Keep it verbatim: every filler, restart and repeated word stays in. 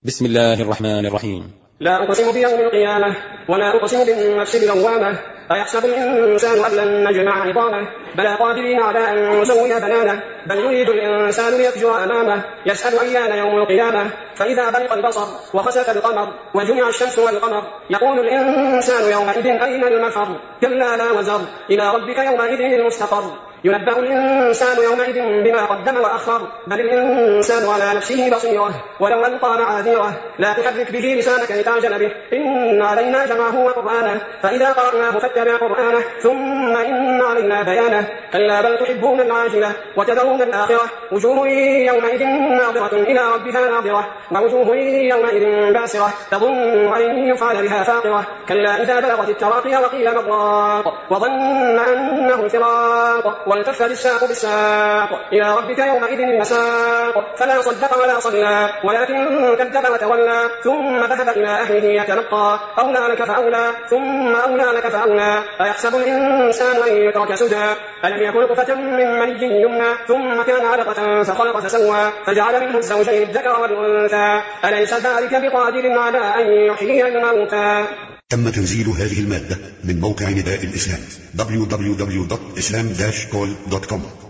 بسم الله الرحمن الرحيم. لا أقسم بيوم القيامة ولا أقسم بالنفس اللوامة أيحسب الإنسان أن لن نجمع عظامه بلى قادرين على أن نسوي بنانه بل يريد الإنسان ليفجر أمامه يسأل أيان يوم القيامة فإذا برق البصر وخسف القمر وجمع الشمس والقمر يقول الإنسان يومئذ أين المفر كلا لا وزر إلى ربك يومئذ المستقر ينبأ الإنسان يومئذ بما قدم وأخر بل الإنسان على نفسه بصيرة ولو ألقى معاذيره لا تحرك به لسانك لتعجل به إن علينا جمعه وقرآنه فإذا قرأناه فاتبع قرآنه ثم إن علينا بيانه كلا بل تحبون العاجلة وتذرون الآخرة وجوه يومئذ ناظرة إلى ربها ناظرة ووجوه يومئذ باسرة تظن أن يفعل بها فاقرة كلا إذا بلغت التراقي وقيل مضاق وظن أنه فراق والتفت الساق بالساق إلى ربك يومئذ المساق فلا صدق ولا صلى ولكن كذب وتولى ثم ذهب إلى أهله يتلقى أولى لك فأولى ثم أولى لك فأولى أيحسب الإنسان أن يترك سدى ألم يكن نطفة من مني يمنى ثم كان علقة فخلق فسوى فجعل منه الزوجين الذكر والأنثى أليس ذلك بقادر على أن يحيي الموتى. تم تنزيل هذه المادة من موقع نداء الإسلام دبليو دبليو دبليو دوت إسلام داش كول دوت كوم.